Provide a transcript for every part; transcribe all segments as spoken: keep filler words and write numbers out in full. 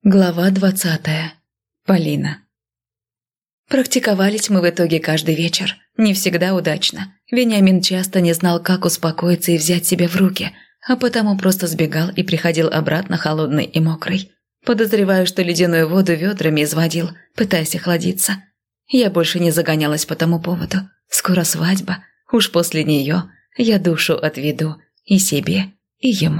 Глава двадцатая. Полина. Практиковались мы в итоге каждый вечер. Не всегда удачно. Вениамин часто не знал, как успокоиться и взять себя в руки, а потому просто сбегал и приходил обратно холодный и мокрый. Подозреваю, что ледяную воду ведрами изводил, пытаясь охладиться. Я больше не загонялась по тому поводу. Скоро свадьба. Уж после нее я душу отведу и себе, и ему.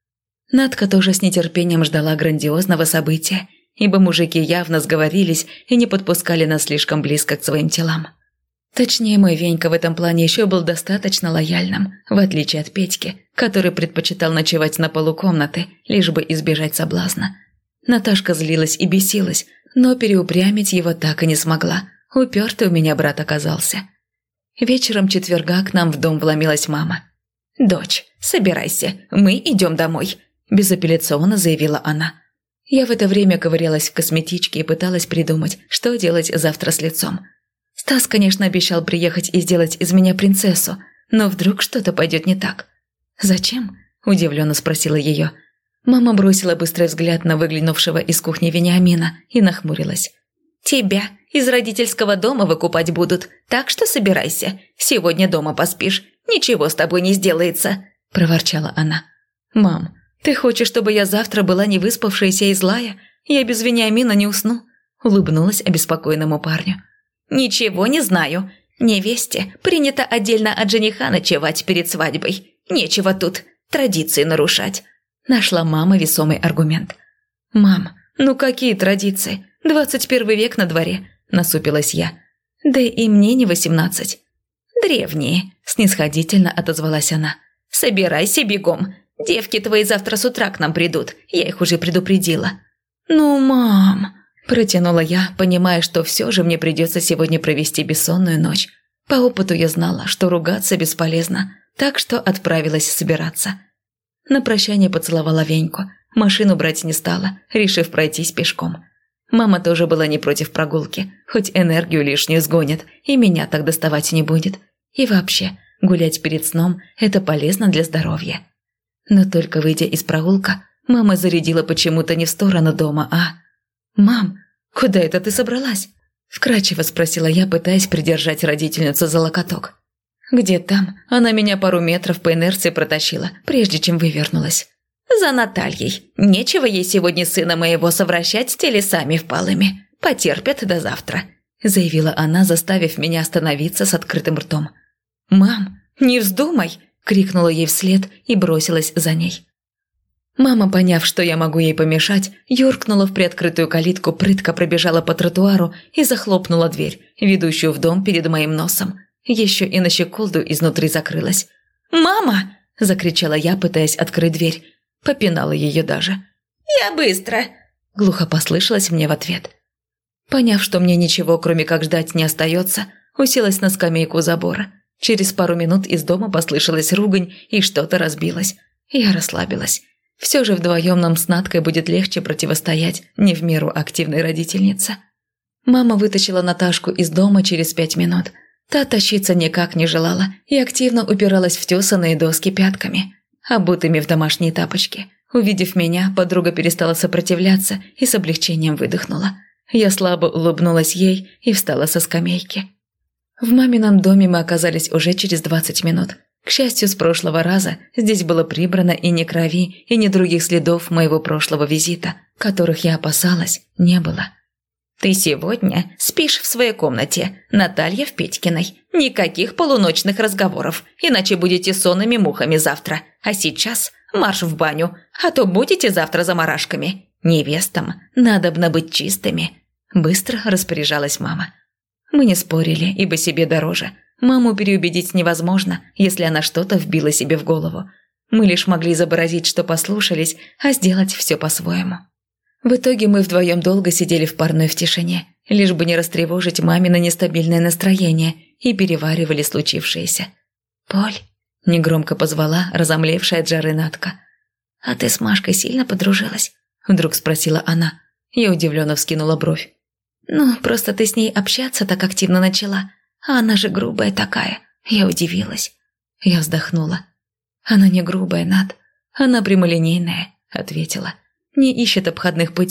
Надка тоже с нетерпением ждала грандиозного события, ибо мужики явно сговорились и не подпускали нас слишком близко к своим телам. Точнее, мой Венька в этом плане еще был достаточно лояльным, в отличие от Петьки, который предпочитал ночевать на полу комнаты, лишь бы избежать соблазна. Наташка злилась и бесилась, но переупрямить его так и не смогла. Упертый у меня брат оказался. Вечером четверга к нам в дом вломилась мама. «Дочь, собирайся, мы идем домой», – безапелляционно заявила она. Я в это время ковырялась в косметичке и пыталась придумать, что делать завтра с лицом. Стас, конечно, обещал приехать и сделать из меня принцессу, но вдруг что-то пойдет не так. «Зачем?» – удивленно спросила ее. Мама бросила быстрый взгляд на выглянувшего из кухни Вениамина и нахмурилась. «Тебя из родительского дома выкупать будут, так что собирайся. Сегодня дома поспишь, ничего с тобой не сделается», – проворчала она. «Мам, ты хочешь, чтобы я завтра была невыспавшаяся и злая? Я без Вениамина не усну», – улыбнулась обеспокоенному парню. «Ничего не знаю. Невесте принято отдельно от жениха ночевать перед свадьбой. Нечего тут традиции нарушать», – нашла мама весомый аргумент. «Мам, ну какие традиции? Двадцать первый век на дворе», – насупилась я. «Да и мне не восемнадцать». «Древние», – снисходительно отозвалась она. «Собирайся бегом. Девки твои завтра с утра к нам придут, я их уже предупредила». «Ну, мам», – протянула я, понимая, что все же мне придется сегодня провести бессонную ночь. По опыту я знала, что ругаться бесполезно, так что отправилась собираться. На прощание поцеловала Веньку, машину брать не стала, решив пройтись пешком. Мама тоже была не против прогулки, хоть энергию лишнюю сгонит, и меня так доставать не будет. И вообще, гулять перед сном – это полезно для здоровья. Но только выйдя из прогулка, мама зарядила почему-то не в сторону дома, а… «Мам, куда это ты собралась?» – вкрадчиво спросила я, пытаясь придержать родительницу за локоток. «Где там? Она меня пару метров по инерции протащила, прежде чем вывернулась». «За Натальей. Нечего ей сегодня сына моего совращать с телесами впалыми. Потерпят до завтра», – заявила она, заставив меня остановиться с открытым ртом. «Мам, не вздумай!» – крикнула ей вслед и бросилась за ней. Мама, поняв, что я могу ей помешать, юркнула в приоткрытую калитку, прытко пробежала по тротуару и захлопнула дверь, ведущую в дом перед моим носом. Еще и на щеколду изнутри закрылась. «Мама!» – закричала я, пытаясь открыть дверь. Попинала ее даже. «Я быстро!» – глухо послышалось мне в ответ. Поняв, что мне ничего, кроме как ждать, не остается, уселась на скамейку у забора. Через пару минут из дома послышалась ругань и что-то разбилось. Я расслабилась. Все же вдвоем нам с Надкой будет легче противостоять не в меру активной родительнице. Мама вытащила Наташку из дома через пять минут. Та тащиться никак не желала и активно упиралась в тесаные доски пятками, обутыми в домашние тапочки. Увидев меня, подруга перестала сопротивляться и с облегчением выдохнула. Я слабо улыбнулась ей и встала со скамейки. В мамином доме мы оказались уже через двадцать минут. К счастью, с прошлого раза здесь было прибрано и ни крови, и ни других следов моего прошлого визита, которых я опасалась, не было. «Ты сегодня спишь в своей комнате, Наталья в Петькиной. Никаких полуночных разговоров, иначе будете сонными мухами завтра. А сейчас марш в баню, а то будете завтра заморашками. Невестам надобно быть чистыми», – быстро распоряжалась мама. Мы не спорили, ибо себе дороже. Маму переубедить невозможно, если она что-то вбила себе в голову. Мы лишь могли изобразить, что послушались, а сделать все по-своему. В итоге мы вдвоем долго сидели в парной в тишине, лишь бы не растревожить мамино нестабильное настроение, и переваривали случившееся. «Поль», – негромко позвала разомлевшая от жары Надка. «А ты с Машкой сильно подружилась?» – вдруг спросила она. Я удивленно вскинула бровь. «Ну, просто ты с ней общаться так активно начала, а она же грубая такая». Я удивилась. Я вздохнула. «Она не грубая, Над. Она прямолинейная», – ответила. «Не ищет обходных путей.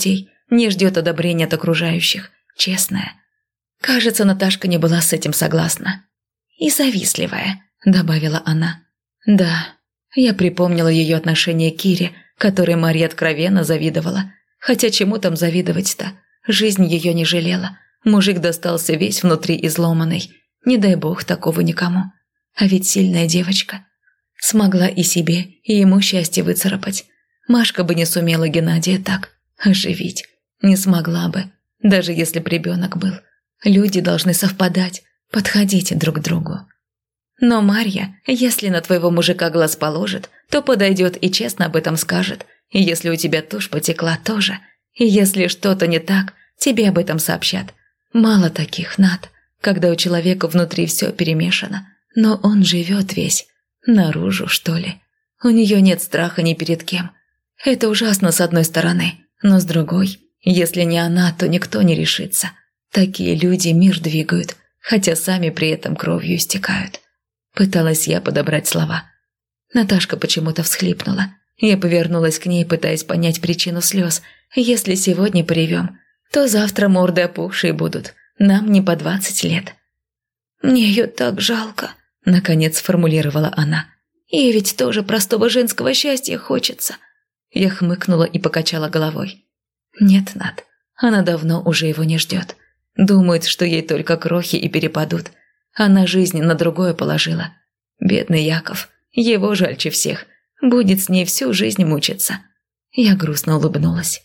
не ждет одобрения от окружающих, честная. Кажется, Наташка не была с этим согласна. «И завистливая», – добавила она. «Да». Я припомнила ее отношение к Кире, которой Марья откровенно завидовала. Хотя чему там завидовать-то? Жизнь ее не жалела. Мужик достался весь внутри изломанный. Не дай бог такого никому. А ведь сильная девочка. Смогла и себе, и ему счастье выцарапать. Машка бы не сумела Геннадия так оживить. Не смогла бы, даже если б ребенок был. Люди должны совпадать, подходить друг к другу. Но Марья, если на твоего мужика глаз положит, то подойдет и честно об этом скажет. И если у тебя тушь потекла, тоже. И если что-то не так, тебе об этом сообщат. Мало таких, Над, когда у человека внутри все перемешано. Но он живет весь. Наружу, что ли. У нее нет страха ни перед кем. Это ужасно с одной стороны, но с другой, если не она, то никто не решится. Такие люди мир двигают, хотя сами при этом кровью истекают. Пыталась я подобрать слова. Наташка почему-то всхлипнула. Я повернулась к ней, пытаясь понять причину слез. Если сегодня поревем, то завтра морды опухшие будут. Нам не по двадцать лет. «Мне ее так жалко», — наконец сформулировала она. «Ей ведь тоже простого женского счастья хочется». Я хмыкнула и покачала головой. «Нет, Над, она давно уже его не ждет. Думает, что ей только крохи и перепадут. Она жизнь на другое положила. Бедный Яков, его жальче всех, будет с ней всю жизнь мучиться». Я грустно улыбнулась.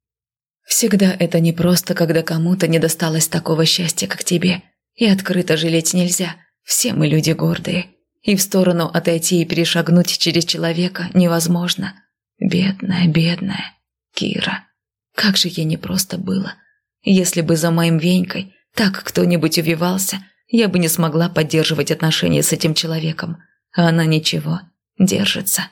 «Всегда это непросто, когда кому-то не досталось такого счастья, как тебе. И открыто жалеть нельзя, все мы люди гордые. И в сторону отойти и перешагнуть через человека невозможно. Бедная, бедная Кира. Как же ей непросто было. Если бы за моим Венькой так кто-нибудь увивался, я бы не смогла поддерживать отношения с этим человеком. А она ничего, держится».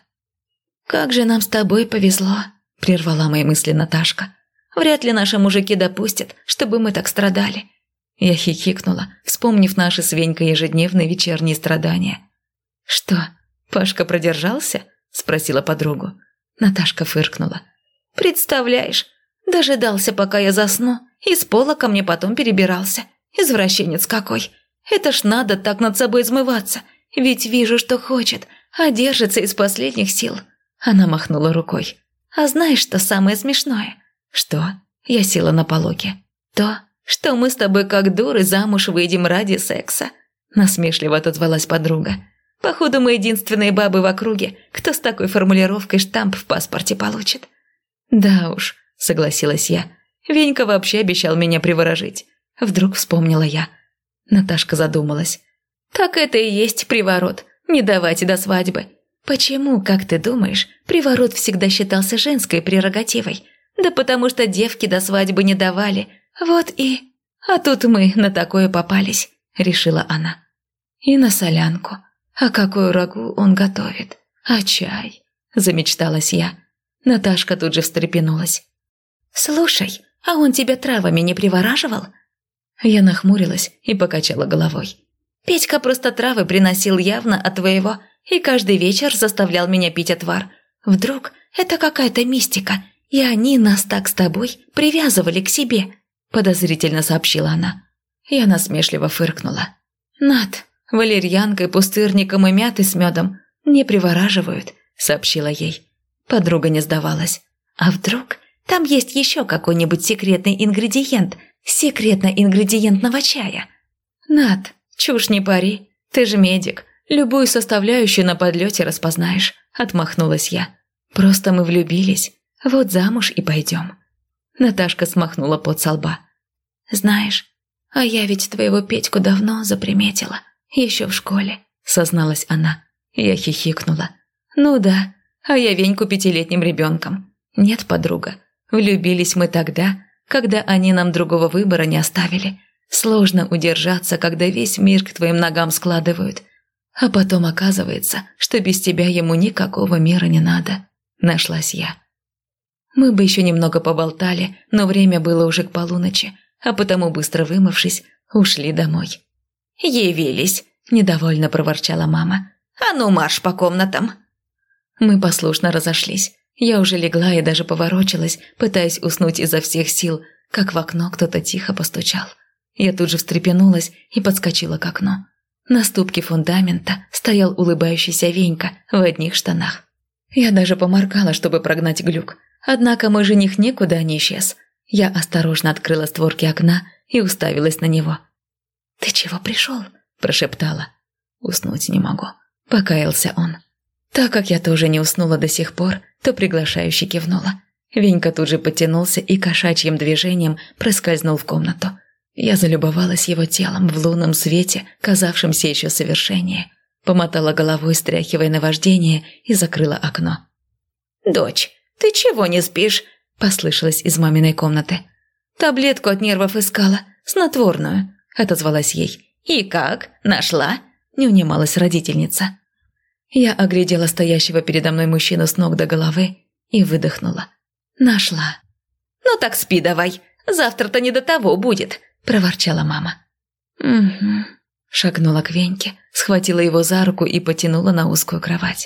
«Как же нам с тобой повезло», – прервала мои мысли Наташка. «Вряд ли наши мужики допустят, чтобы мы так страдали». Я хихикнула, вспомнив наши с Венькой ежедневные вечерние страдания. «Что, Пашка продержался?» – спросила подругу. Наташка фыркнула. «Представляешь, дожидался, пока я засну, и с пола ко мне потом перебирался. Извращенец какой! Это ж надо так над собой измываться, ведь вижу, что хочет, а держится из последних сил». Она махнула рукой. «А знаешь, что самое смешное?» «Что?» Я села на пологе. «То, что мы с тобой как дуры замуж выйдем ради секса», насмешливо отозвалась подруга. «Походу, мы единственные бабы в округе, кто с такой формулировкой штамп в паспорте получит». «Да уж», согласилась я. «Венька вообще обещал меня приворожить». Вдруг вспомнила я. Наташка задумалась. «Так это и есть приворот, не давать до свадьбы. Почему, как ты думаешь, приворот всегда считался женской прерогативой? Да потому что девки до свадьбы не давали. Вот и... А тут мы на такое попались», решила она. «И на солянку. А какую рагу он готовит? А чай?» замечталась я. Наташка тут же встрепенулась. «Слушай, а он тебя травами не привораживал?» Я нахмурилась и покачала головой. «Петька просто травы приносил явно от твоего и каждый вечер заставлял меня пить отвар. Вдруг это какая-то мистика, и они нас так с тобой привязывали к себе», подозрительно сообщила она. Я насмешливо фыркнула. «Над, валерьянкой, пустырником и мятой с медом не привораживают», сообщила ей. Подруга не сдавалась. «А вдруг там есть еще какой-нибудь секретный ингредиент, секретно-ингредиентного чая?» «Над, чушь не пари, ты же медик, любую составляющую на подлете распознаешь», отмахнулась я. «Просто мы влюбились, вот замуж и пойдем». Наташка смахнула пот со лба. «Знаешь, а я ведь твоего Петьку давно заприметила, еще в школе», созналась она. Я хихикнула. «Ну да, а я Веньку пятилетним ребенком. Нет, подруга, влюбились мы тогда, когда они нам другого выбора не оставили. Сложно удержаться, когда весь мир к твоим ногам складывают. А потом оказывается, что без тебя ему никакого мира не надо». Нашлась я. Мы бы еще немного поболтали, но время было уже к полуночи, а потому, быстро вымывшись, ушли домой. «Явились», – недовольно проворчала мама. «А ну марш по комнатам». Мы послушно разошлись. Я уже легла и даже поворочилась, пытаясь уснуть изо всех сил, как в окно кто-то тихо постучал. Я тут же встрепенулась и подскочила к окну. На ступке фундамента стоял улыбающийся Венька в одних штанах. Я даже поморгала, чтобы прогнать глюк. Однако мой жених никуда не исчез. Я осторожно открыла створки окна и уставилась на него. «Ты чего пришел?» – прошептала. «Уснуть не могу», – покаялся он. Так как я тоже не уснула до сих пор, то приглашающе кивнула. Венька тут же подтянулся и кошачьим движением проскользнул в комнату. Я залюбовалась его телом в лунном свете, казавшемся еще совершеннее. Помотала головой, стряхивая наваждение, и закрыла окно. «Дочь, ты чего не спишь?» – послышалось из маминой комнаты. «Таблетку от нервов искала, снотворную», – отозвалась ей. «И как? Нашла?» – не унималась родительница. Я оглядела стоящего передо мной мужчину с ног до головы и выдохнула. «Нашла». «Ну так спи давай, завтра-то не до того будет», – проворчала мама. «Угу», – шагнула к Веньке, схватила его за руку и потянула на узкую кровать.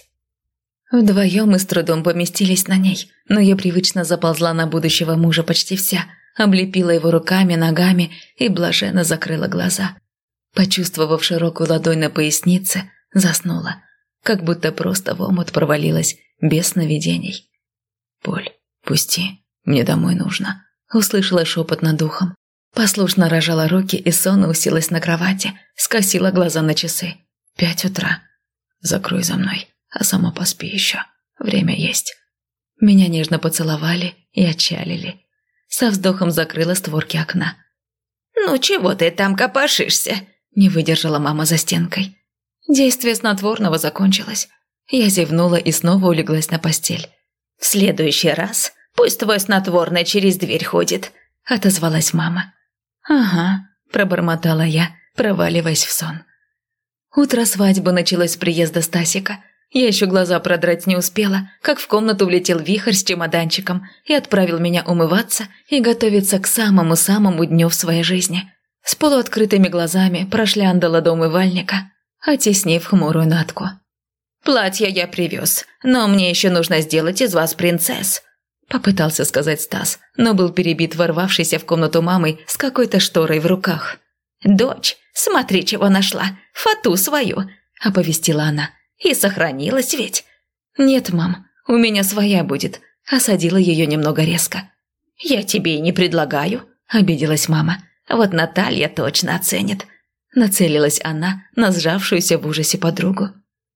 Вдвоем мы с трудом поместились на ней, но я привычно заползла на будущего мужа почти вся, облепила его руками, ногами и блаженно закрыла глаза. Почувствовав широкую ладонь на пояснице, заснула, как будто просто в омут провалилась, без сновидений. «Поль, пусти, мне домой нужно», – услышала шепот над ухом. Послушно рожала руки и сонно уселась на кровати, скосила глаза на часы. Пять утра. «Закрой за мной, а сама поспи еще, время есть». Меня нежно поцеловали и отчалили. Со вздохом закрыла створки окна. «Ну чего ты там копошишься?» – не выдержала мама за стенкой. Действие снотворного закончилось. Я зевнула и снова улеглась на постель. «В следующий раз пусть твой снотворный через дверь ходит», – отозвалась мама. «Ага», – пробормотала я, проваливаясь в сон. Утро свадьбы началось с приезда Стасика. Я еще глаза продрать не успела, как в комнату влетел вихрь с чемоданчиком и отправил меня умываться и готовиться к самому-самому дню в своей жизни. С полуоткрытыми глазами прошляндала до умывальника, оттеснив хмурую Натку. «Платье я привез, но мне еще нужно сделать из вас принцесс», – попытался сказать Стас, но был перебит ворвавшейся в комнату мамой с какой-то шторой в руках. «Дочь, смотри, чего нашла, фату свою», – оповестила она. «И сохранилась ведь?» «Нет, мам, у меня своя будет», – осадила ее немного резко. «Я тебе и не предлагаю», – обиделась мама. «Вот Наталья точно оценит». Нацелилась она на сжавшуюся в ужасе подругу.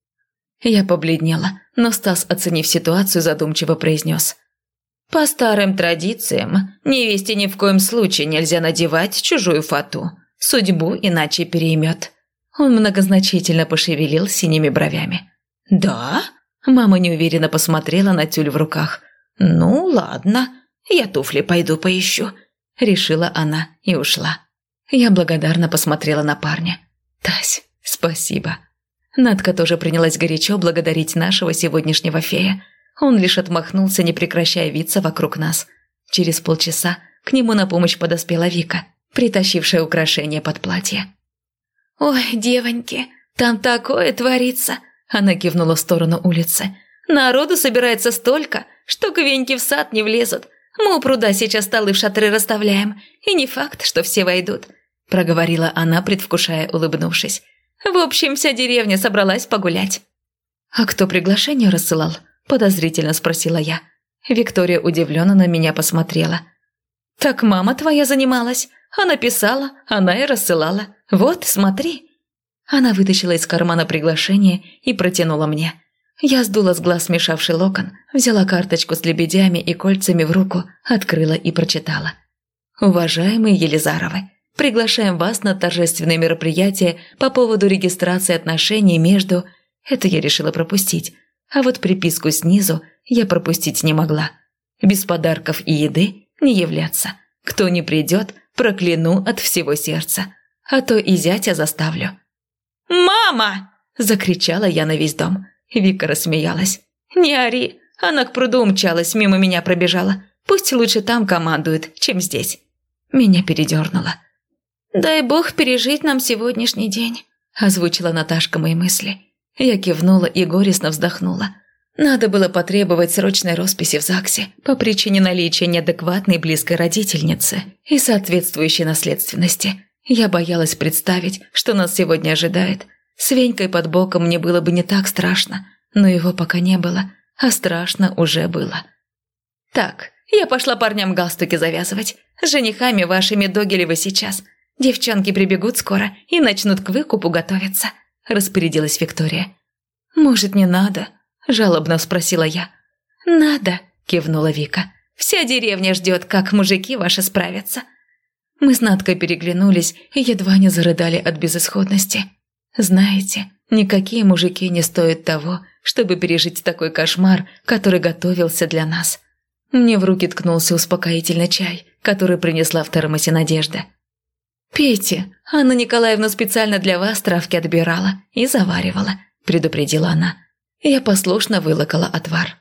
Я побледнела, но Стас, оценив ситуацию, задумчиво произнес. «По старым традициям, невесте ни в коем случае нельзя надевать чужую фату. Судьбу иначе переймет». Он многозначительно пошевелил синими бровями. «Да?» – мама неуверенно посмотрела на тюль в руках. «Ну, ладно, я туфли пойду поищу», – решила она и ушла. Я благодарно посмотрела на парня. «Тась, спасибо». Надка тоже принялась горячо благодарить нашего сегодняшнего фея. Он лишь отмахнулся, не прекращая виться вокруг нас. Через полчаса к нему на помощь подоспела Вика, притащившая украшения под платье. «Ой, девоньки, там такое творится!» Она кивнула в сторону улицы. «Народу собирается столько, что к Веньке в сад не влезут. Мы у пруда сейчас столы в шатры расставляем, и не факт, что все войдут», – проговорила она, предвкушая, улыбнувшись. «В общем, вся деревня собралась погулять». «А кто приглашение рассылал?» – подозрительно спросила я. Виктория удивленно на меня посмотрела. «Так мама твоя занималась. Она писала, она и рассылала. Вот, смотри». Она вытащила из кармана приглашение и протянула мне. Я сдула с глаз смешавший локон, взяла карточку с лебедями и кольцами в руку, открыла и прочитала. «Уважаемые Елизаровы, приглашаем вас на торжественное мероприятие по поводу регистрации отношений между...» Это я решила пропустить, а вот приписку снизу я пропустить не могла. «Без подарков и еды не являться. Кто не придет, прокляну от всего сердца, а то и зятя заставлю». «Мама!» – закричала я на весь дом. Вика рассмеялась. «Не ори, она к пруду умчалась, мимо меня пробежала. Пусть лучше там командует, чем здесь». Меня передернуло. «Дай бог пережить нам сегодняшний день», – озвучила Наташка мои мысли. Я кивнула и горестно вздохнула. Надо было потребовать срочной росписи в ЗАГСе по причине наличия неадекватной близкой родительницы и соответствующей наследственности. Я боялась представить, что нас сегодня ожидает. С Венькой под боком мне было бы не так страшно, но его пока не было, а страшно уже было. «Так, я пошла парням галстуки завязывать. С женихами вашими догили вы сейчас. Девчонки прибегут скоро и начнут к выкупу готовиться», – распорядилась Виктория. «Может, не надо?» – жалобно спросила я. «Надо», – кивнула Вика. «Вся деревня ждет, как мужики ваши справятся». Мы с Надкой переглянулись и едва не зарыдали от безысходности. Знаете, никакие мужики не стоят того, чтобы пережить такой кошмар, который готовился для нас. Мне в руки ткнулся успокоительный чай, который принесла в термосе Надежда. «Пейте, Анна Николаевна специально для вас травки отбирала и заваривала», – предупредила она. Я послушно вылокала отвар.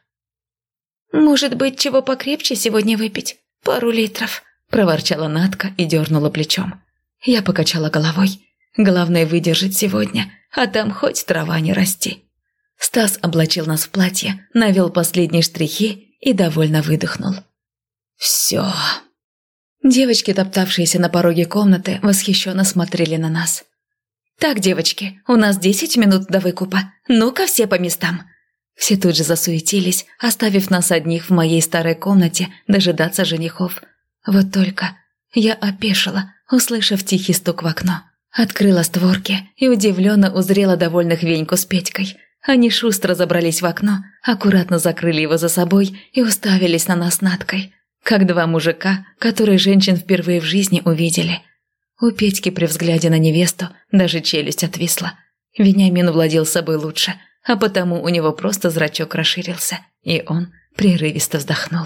«Может быть, чего покрепче сегодня выпить? Пару литров», – проворчала Надка и дернула плечом. Я покачала головой. Главное выдержать сегодня, а там хоть трава не расти. Стас облачил нас в платье, навел последние штрихи и довольно выдохнул. «Все». Девочки, топтавшиеся на пороге комнаты, восхищенно смотрели на нас. «Так, девочки, у нас десять минут до выкупа. Ну-ка все по местам». Все тут же засуетились, оставив нас одних в моей старой комнате дожидаться женихов. Вот только я опешила, услышав тихий стук в окно. Открыла створки и удивленно узрела довольных Веньку с Петькой. Они шустро забрались в окно, аккуратно закрыли его за собой и уставились на нас с Надкой, как два мужика, которые женщин впервые в жизни увидели. У Петьки при взгляде на невесту даже челюсть отвисла. Вениамин владел собой лучше, а потому у него просто зрачок расширился, и он прерывисто вздохнул.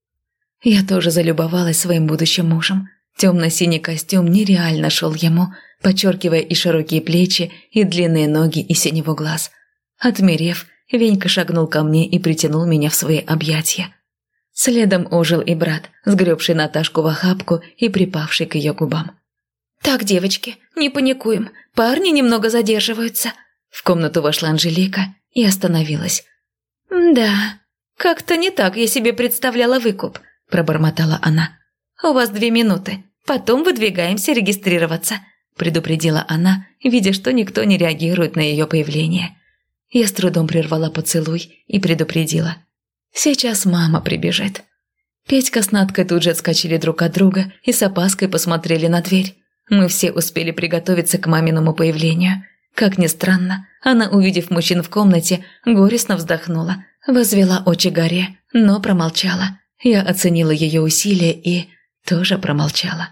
Я тоже залюбовалась своим будущим мужем. Темно-синий костюм нереально шел ему, подчеркивая и широкие плечи, и длинные ноги, и синего глаз. Отмерев, Венька шагнул ко мне и притянул меня в свои объятия. Следом ожил и брат, сгребший Наташку в охапку и припавший к ее губам. «Так, девочки, не паникуем, парни немного задерживаются». В комнату вошла Анжелика и остановилась. «Да, как-то не так я себе представляла выкуп», – пробормотала она. «У вас две минуты, потом выдвигаемся регистрироваться», – предупредила она, видя, что никто не реагирует на ее появление. Я с трудом прервала поцелуй и предупредила. «Сейчас мама прибежит». Петька с Надкой тут же отскочили друг от друга и с опаской посмотрели на дверь. Мы все успели приготовиться к маминому появлению. Как ни странно, она, увидев мужчин в комнате, горестно вздохнула, возвела очи горе, но промолчала. Я оценила ее усилия и тоже промолчала.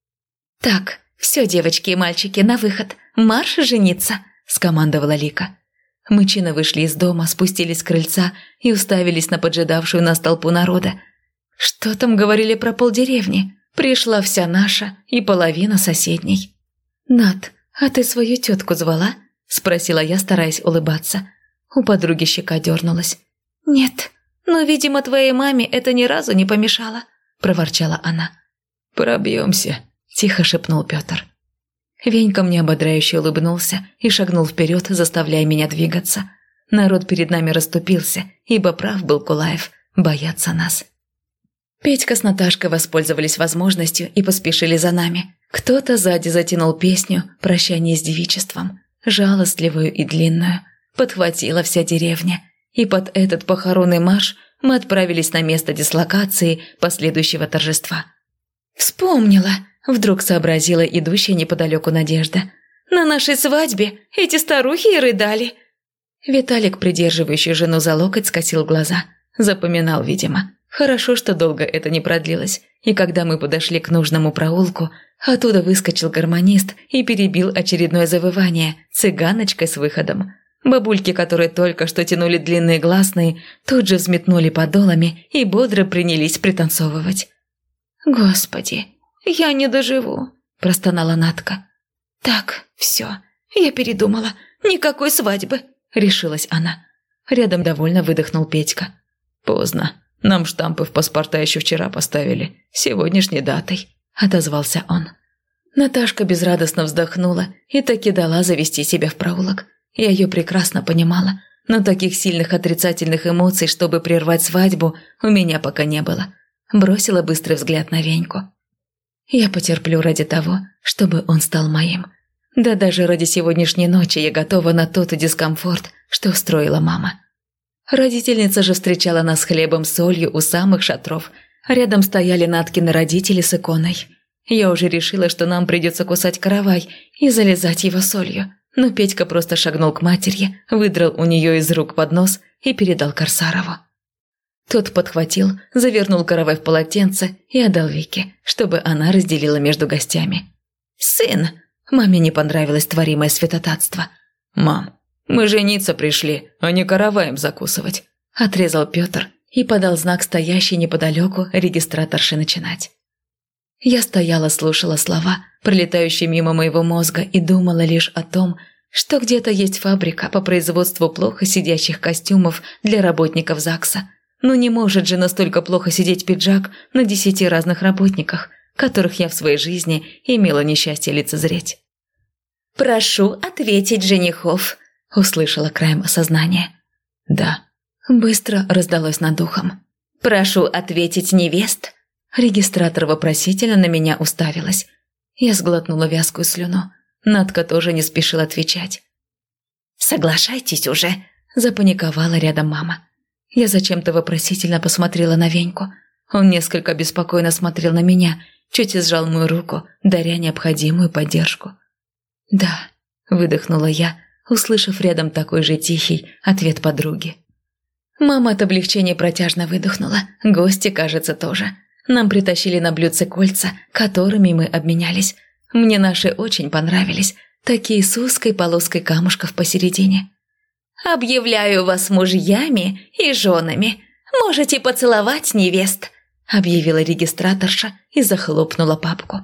«Так, все, девочки и мальчики, на выход, марш жениться», – скомандовала Лика. Мы чинно вышли из дома, спустились с крыльца и уставились на поджидавшую нас толпу народа. Что там говорили про полдеревни? Пришла вся наша и половина соседней. «Над, а ты свою тетку звала?» – спросила я, стараясь улыбаться. У подруги щека дернулась. «Нет, но, видимо, твоей маме это ни разу не помешало», – проворчала она. «Пробьемся», – тихо шепнул Петр. Венька мне ободряюще улыбнулся и шагнул вперед, заставляя меня двигаться. Народ перед нами расступился, ибо прав был Кулаев – боятся нас. Петька с Наташкой воспользовались возможностью и поспешили за нами. Кто-то сзади затянул песню «Прощание с девичеством», жалостливую и длинную. Подхватила вся деревня. И под этот похоронный марш мы отправились на место дислокации последующего торжества. «Вспомнила!» – вдруг сообразила идущая неподалеку Надежда. «На нашей свадьбе эти старухи и рыдали!» Виталик, придерживающий жену за локоть, скосил глаза. Запоминал, видимо. Хорошо, что долго это не продлилось, и когда мы подошли к нужному проулку, оттуда выскочил гармонист и перебил очередное завывание цыганочкой с выходом. Бабульки, которые только что тянули длинные гласные, тут же взметнули подолами и бодро принялись пританцовывать. «Господи, я не доживу», – простонала Надка. «Так, все, я передумала, никакой свадьбы», – решилась она. Рядом довольно выдохнул Петька. «Поздно. Нам штампы в паспорта еще вчера поставили, сегодняшней датой», – отозвался он. Наташка безрадостно вздохнула и таки дала завести себя в проулок. Я ее прекрасно понимала. но таких сильных отрицательных эмоций, чтобы прервать свадьбу, у меня пока не было. Бросила быстрый взгляд на Веньку. Я потерплю ради того, чтобы он стал моим. Да даже ради сегодняшней ночи я готова на тот дискомфорт, что устроила мама. Родительница же встречала нас хлебом с солью у самых шатров. Рядом стояли Наткины родители с иконой. Я уже решила, что нам придется кусать каравай и залезать его солью. Но Петька просто шагнул к матери, выдрал у нее из рук поднос и передал Корсарову. Тот подхватил, завернул каравай в полотенце и отдал Вике, чтобы она разделила между гостями. «Сын!» Маме не понравилось творимое святотатство. «Мам, мы жениться пришли, а не караваем закусывать», – отрезал Петр и подал знак стоящей неподалеку регистраторши начинать. Я стояла, слушала слова, пролетающие мимо моего мозга, и думала лишь о том, что где-то есть фабрика по производству плохо сидящих костюмов для работников ЗАГСа. Но не может же настолько плохо сидеть пиджак на десяти разных работниках, которых я в своей жизни имела несчастье лицезреть. «Прошу ответить женихов», – услышала краем осознания. «Да», – быстро раздалось над ухом. «Прошу ответить невест». Регистратор вопросительно на меня уставилась. Я сглотнула вязкую слюну. Надка тоже не спешила отвечать. «Соглашайтесь уже», – запаниковала рядом мама. Я зачем-то вопросительно посмотрела на Веньку. Он несколько беспокойно смотрел на меня, чуть сжал мою руку, даря необходимую поддержку. «Да», – выдохнула я, услышав рядом такой же тихий ответ подруги. Мама от облегчения протяжно выдохнула, гости, кажется, тоже. Нам притащили на блюдце кольца, которыми мы обменялись. Мне наши очень понравились, такие с узкой полоской камушков посередине. «Объявляю вас мужьями и женами. Можете поцеловать невест», – объявила регистраторша и захлопнула папку.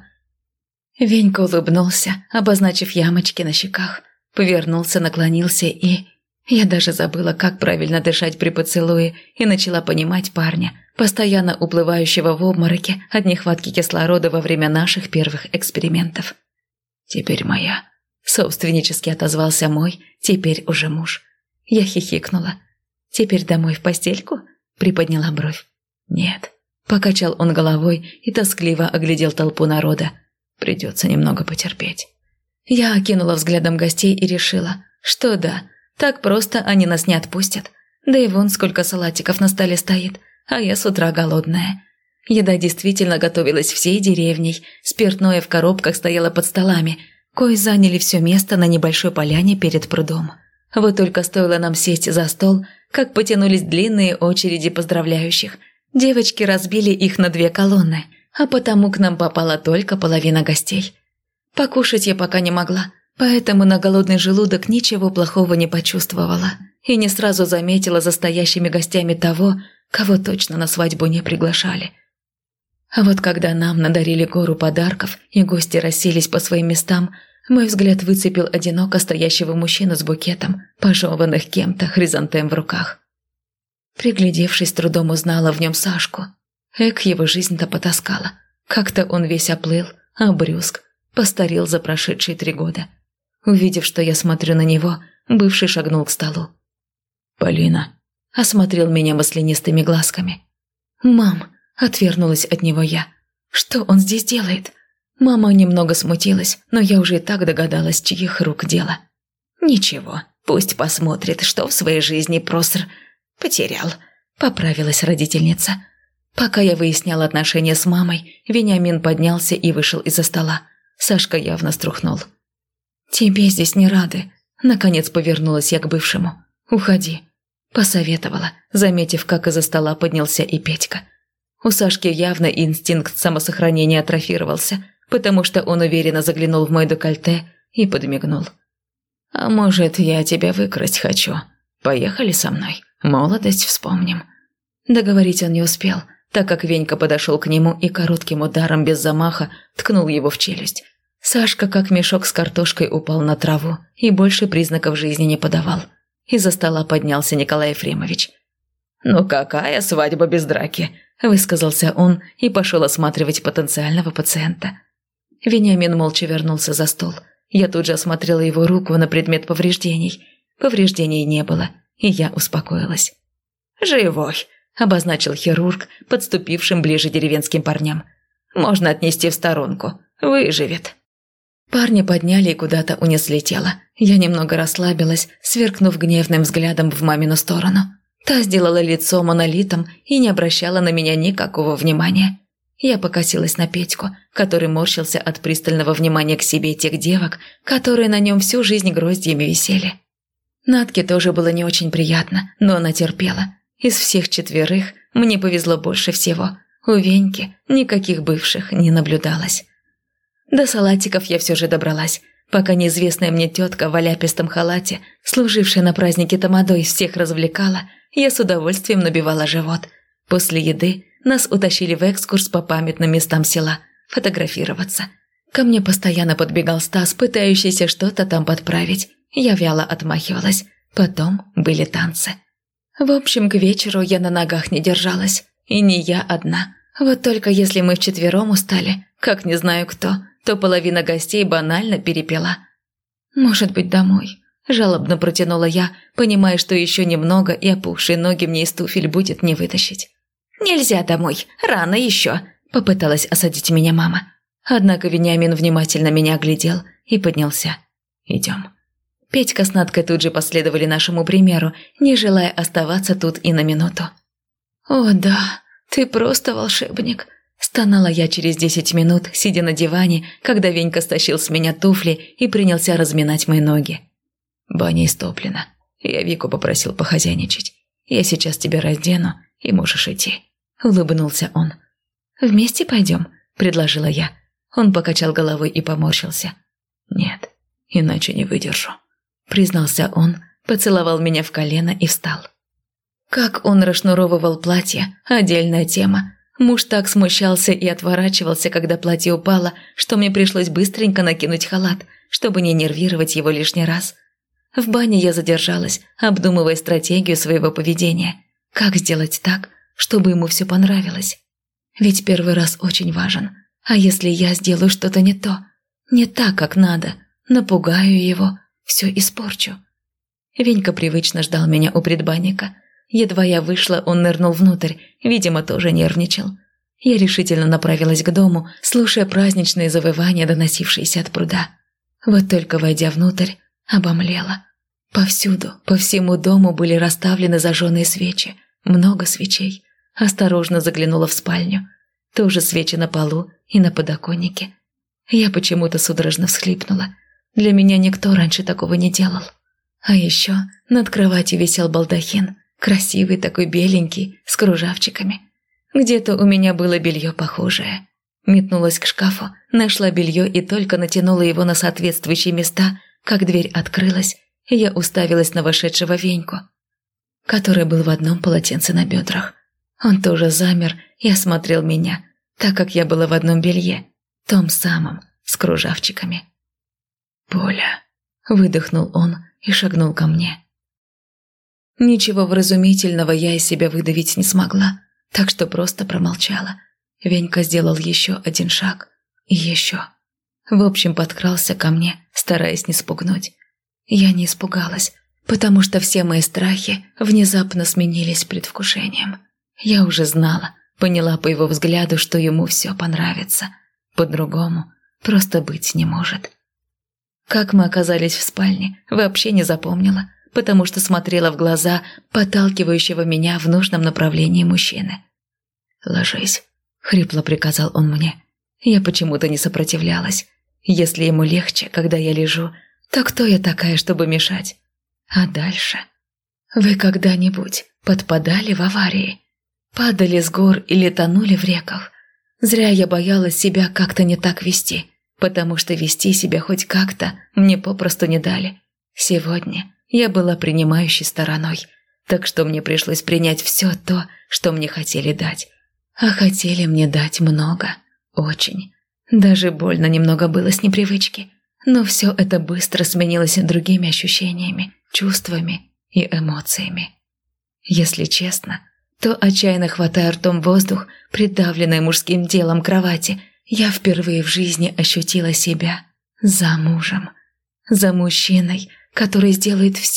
Венька улыбнулся, обозначив ямочки на щеках, повернулся, наклонился и... Я даже забыла, как правильно дышать при поцелуе, и начала понимать парня, постоянно уплывающего в обмороке от нехватки кислорода во время наших первых экспериментов. «Теперь моя», – собственнически отозвался мой, теперь уже муж. Я хихикнула. «Теперь домой в постельку?» – приподняла бровь. «Нет», – покачал он головой и тоскливо оглядел толпу народа. «Придется немного потерпеть». Я окинула взглядом гостей и решила, что да, так просто они нас не отпустят. Да и вон сколько салатиков на столе стоит, а я с утра голодная. Еда действительно готовилась всей деревней, спиртное в коробках стояло под столами, кои заняли все место на небольшой поляне перед прудом. Вот только стоило нам сесть за стол, как потянулись длинные очереди поздравляющих. Девочки разбили их на две колонны, а потому к нам попала только половина гостей. Покушать я пока не могла, поэтому на голодный желудок ничего плохого не почувствовала и не сразу заметила за стоящими гостями того, кого точно на свадьбу не приглашали. А вот когда нам надарили гору подарков и гости расселись по своим местам, мой взгляд выцепил одиноко стоящего мужчину с букетом, пожеванных кем-то хризантем в руках. Приглядевшись, трудом узнала в нем Сашку. Эк, его жизнь-то потаскала. Как-то он весь оплыл, обрюзг, постарел за прошедшие три года. Увидев, что я смотрю на него, бывший шагнул к столу. «Полина», – осмотрел меня маслянистыми глазками. «Мам», – отвернулась от него я. «Что он здесь делает?» Мама немного смутилась, но я уже и так догадалась, чьих рук дело. «Ничего, пусть посмотрит, что в своей жизни Проср потерял», – поправилась родительница. Пока я выясняла отношения с мамой, Вениамин поднялся и вышел из-за стола. Сашка явно струхнул. «Тебе здесь не рады», – наконец повернулась я к бывшему. «Уходи», – посоветовала, заметив, как из-за стола поднялся и Петька. У Сашки явно инстинкт самосохранения атрофировался, потому что он уверенно заглянул в мой декольте и подмигнул. «А может, я тебя выкрасть хочу? Поехали со мной, молодость вспомним». Договорить он не успел, так как Венька подошел к нему и коротким ударом без замаха ткнул его в челюсть. Сашка, как мешок с картошкой, упал на траву и больше признаков жизни не подавал. Из-за стола поднялся Николай Ефремович. «Ну какая свадьба без драки?» – высказался он и пошел осматривать потенциального пациента. Вениамин молча вернулся за стол. Я тут же осмотрела его руку на предмет повреждений. Повреждений не было, и я успокоилась. «Живой», – обозначил хирург, подступившим ближе деревенским парням. «Можно отнести в сторонку. Выживет». Парни подняли и куда-то унесли тело. Я немного расслабилась, сверкнув гневным взглядом в мамину сторону. Та сделала лицо монолитом и не обращала на меня никакого внимания. Я покосилась на Петьку, который морщился от пристального внимания к себе тех девок, которые на нем всю жизнь гроздьями висели. Натке тоже было не очень приятно, но она терпела. Из всех четверых мне повезло больше всего. У Веньки никаких бывших не наблюдалось. До салатиков я все же добралась, пока неизвестная мне тетка в оляпистом халате, служившая на празднике тамадой, всех развлекала, я с удовольствием набивала живот. После еды нас утащили в экскурс по памятным местам села, фотографироваться. Ко мне постоянно подбегал Стас, пытающийся что-то там подправить. Я вяло отмахивалась. Потом были танцы. В общем, к вечеру я на ногах не держалась. И не я одна. Вот только если мы вчетвером устали, как не знаю кто, то половина гостей банально перепила. «Может быть, домой?» – жалобно протянула я, понимая, что еще немного, и опухшие ноги мне из туфель будет не вытащить. «Нельзя домой, рано еще», – попыталась осадить меня мама. Однако Вениамин внимательно меня оглядел и поднялся. «Идем». Петька с Надкой тут же последовали нашему примеру, не желая оставаться тут и на минуту. «О да, ты просто волшебник», – стонала я через десять минут, сидя на диване, когда Венька стащил с меня туфли и принялся разминать мои ноги. «Баня истоплена. Я Вику попросил похозяйничать. Я сейчас тебя раздену, и можешь идти», – улыбнулся он. «Вместе пойдем?» – предложила я. Он покачал головой и поморщился. «Нет, иначе не выдержу», – признался он, поцеловал меня в колено и встал. Как он расшнуровывал платье – отдельная тема. Муж так смущался и отворачивался, когда платье упало, что мне пришлось быстренько накинуть халат, чтобы не нервировать его лишний раз. В бане я задержалась, обдумывая стратегию своего поведения. Как сделать так, чтобы ему все понравилось? Ведь первый раз очень важен. А если я сделаю что-то не то, не так, как надо, напугаю его, все испорчу? Венька привычно ждал меня у предбанника. Едва я вышла, он нырнул внутрь, видимо, тоже нервничал. Я решительно направилась к дому, слушая праздничные завывания, доносившиеся от пруда. Вот только войдя внутрь, обомлела. Повсюду, по всему дому были расставлены зажженные свечи, много свечей. Осторожно заглянула в спальню. Тоже свечи на полу и на подоконнике. Я почему-то судорожно всхлипнула. Для меня никто раньше такого не делал. А еще над кроватью висел балдахин, красивый такой беленький, с кружавчиками. Где-то у меня было белье похожее. Метнулась к шкафу, нашла белье и только натянула его на соответствующие места, как дверь открылась, и я уставилась на вошедшего Веньку, который был в одном полотенце на бедрах. Он тоже замер и осмотрел меня, так как я была в одном белье, том самом, с кружавчиками. «Поля», – выдохнул он и шагнул ко мне. Ничего вразумительного я из себя выдавить не смогла, так что просто промолчала. Венька сделал еще один шаг и еще. В общем, подкрался ко мне, стараясь не спугнуть. Я не испугалась, потому что все мои страхи внезапно сменились предвкушением. Я уже знала, поняла по его взгляду, что ему все понравится. По-другому просто быть не может. Как мы оказались в спальне, вообще не запомнила, потому что смотрела в глаза подталкивающего меня в нужном направлении мужчины. «Ложись», — хрипло приказал он мне. Я почему-то не сопротивлялась. Если ему легче, когда я лежу, то кто я такая, чтобы мешать? А дальше? Вы когда-нибудь подпадали в аварии? Падали с гор или тонули в реках? Зря я боялась себя как-то не так вести, потому что вести себя хоть как-то мне попросту не дали. Сегодня я была принимающей стороной, так что мне пришлось принять все то, что мне хотели дать. А хотели мне дать много, очень. Даже больно немного было с непривычки, но все это быстро сменилось другими ощущениями, чувствами и эмоциями. Если честно, то, отчаянно хватая ртом воздух, придавленной мужским телом кровати, я впервые в жизни ощутила себя за мужем. За мужчиной, который сделает все,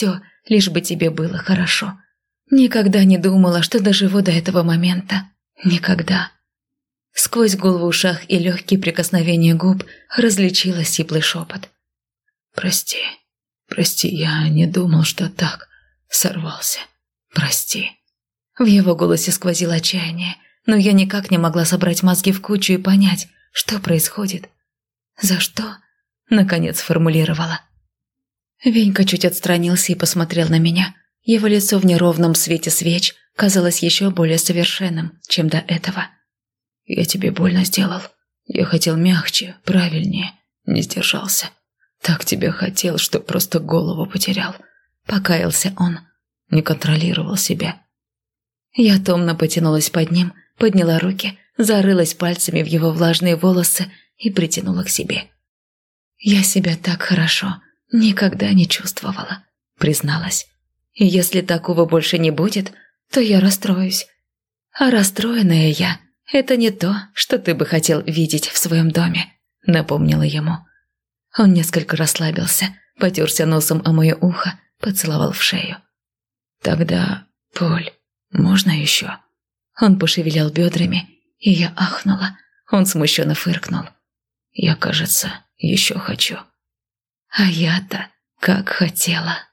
лишь бы тебе было хорошо. Никогда не думала, что доживу до этого момента. Никогда. Сквозь гул в ушах и легкие прикосновения губ различила сиплый шепот. «Прости, прости, я не думал, что так сорвался. Прости». В его голосе сквозило отчаяние, но я никак не могла собрать мозги в кучу и понять, что происходит. «За что?» – наконец сформулировала. Венька чуть отстранился и посмотрел на меня. Его лицо в неровном свете свеч казалось еще более совершенным, чем до этого. «Я тебе больно сделал. Я хотел мягче, правильнее. Не сдержался. Так тебя хотел, что просто голову потерял». Покаялся он. Не контролировал себя. Я томно потянулась под ним, подняла руки, зарылась пальцами в его влажные волосы и притянула к себе. «Я себя так хорошо никогда не чувствовала», призналась. «И если такого больше не будет, то я расстроюсь. А расстроенная я – это не то, что ты бы хотел видеть в своем доме», напомнила ему. Он несколько расслабился, потерся носом о мое ухо, поцеловал в шею. «Тогда, Поль, можно еще?» Он пошевелял бедрами, и я ахнула. Он смущенно фыркнул. «Я, кажется, еще хочу». А я-то как хотела.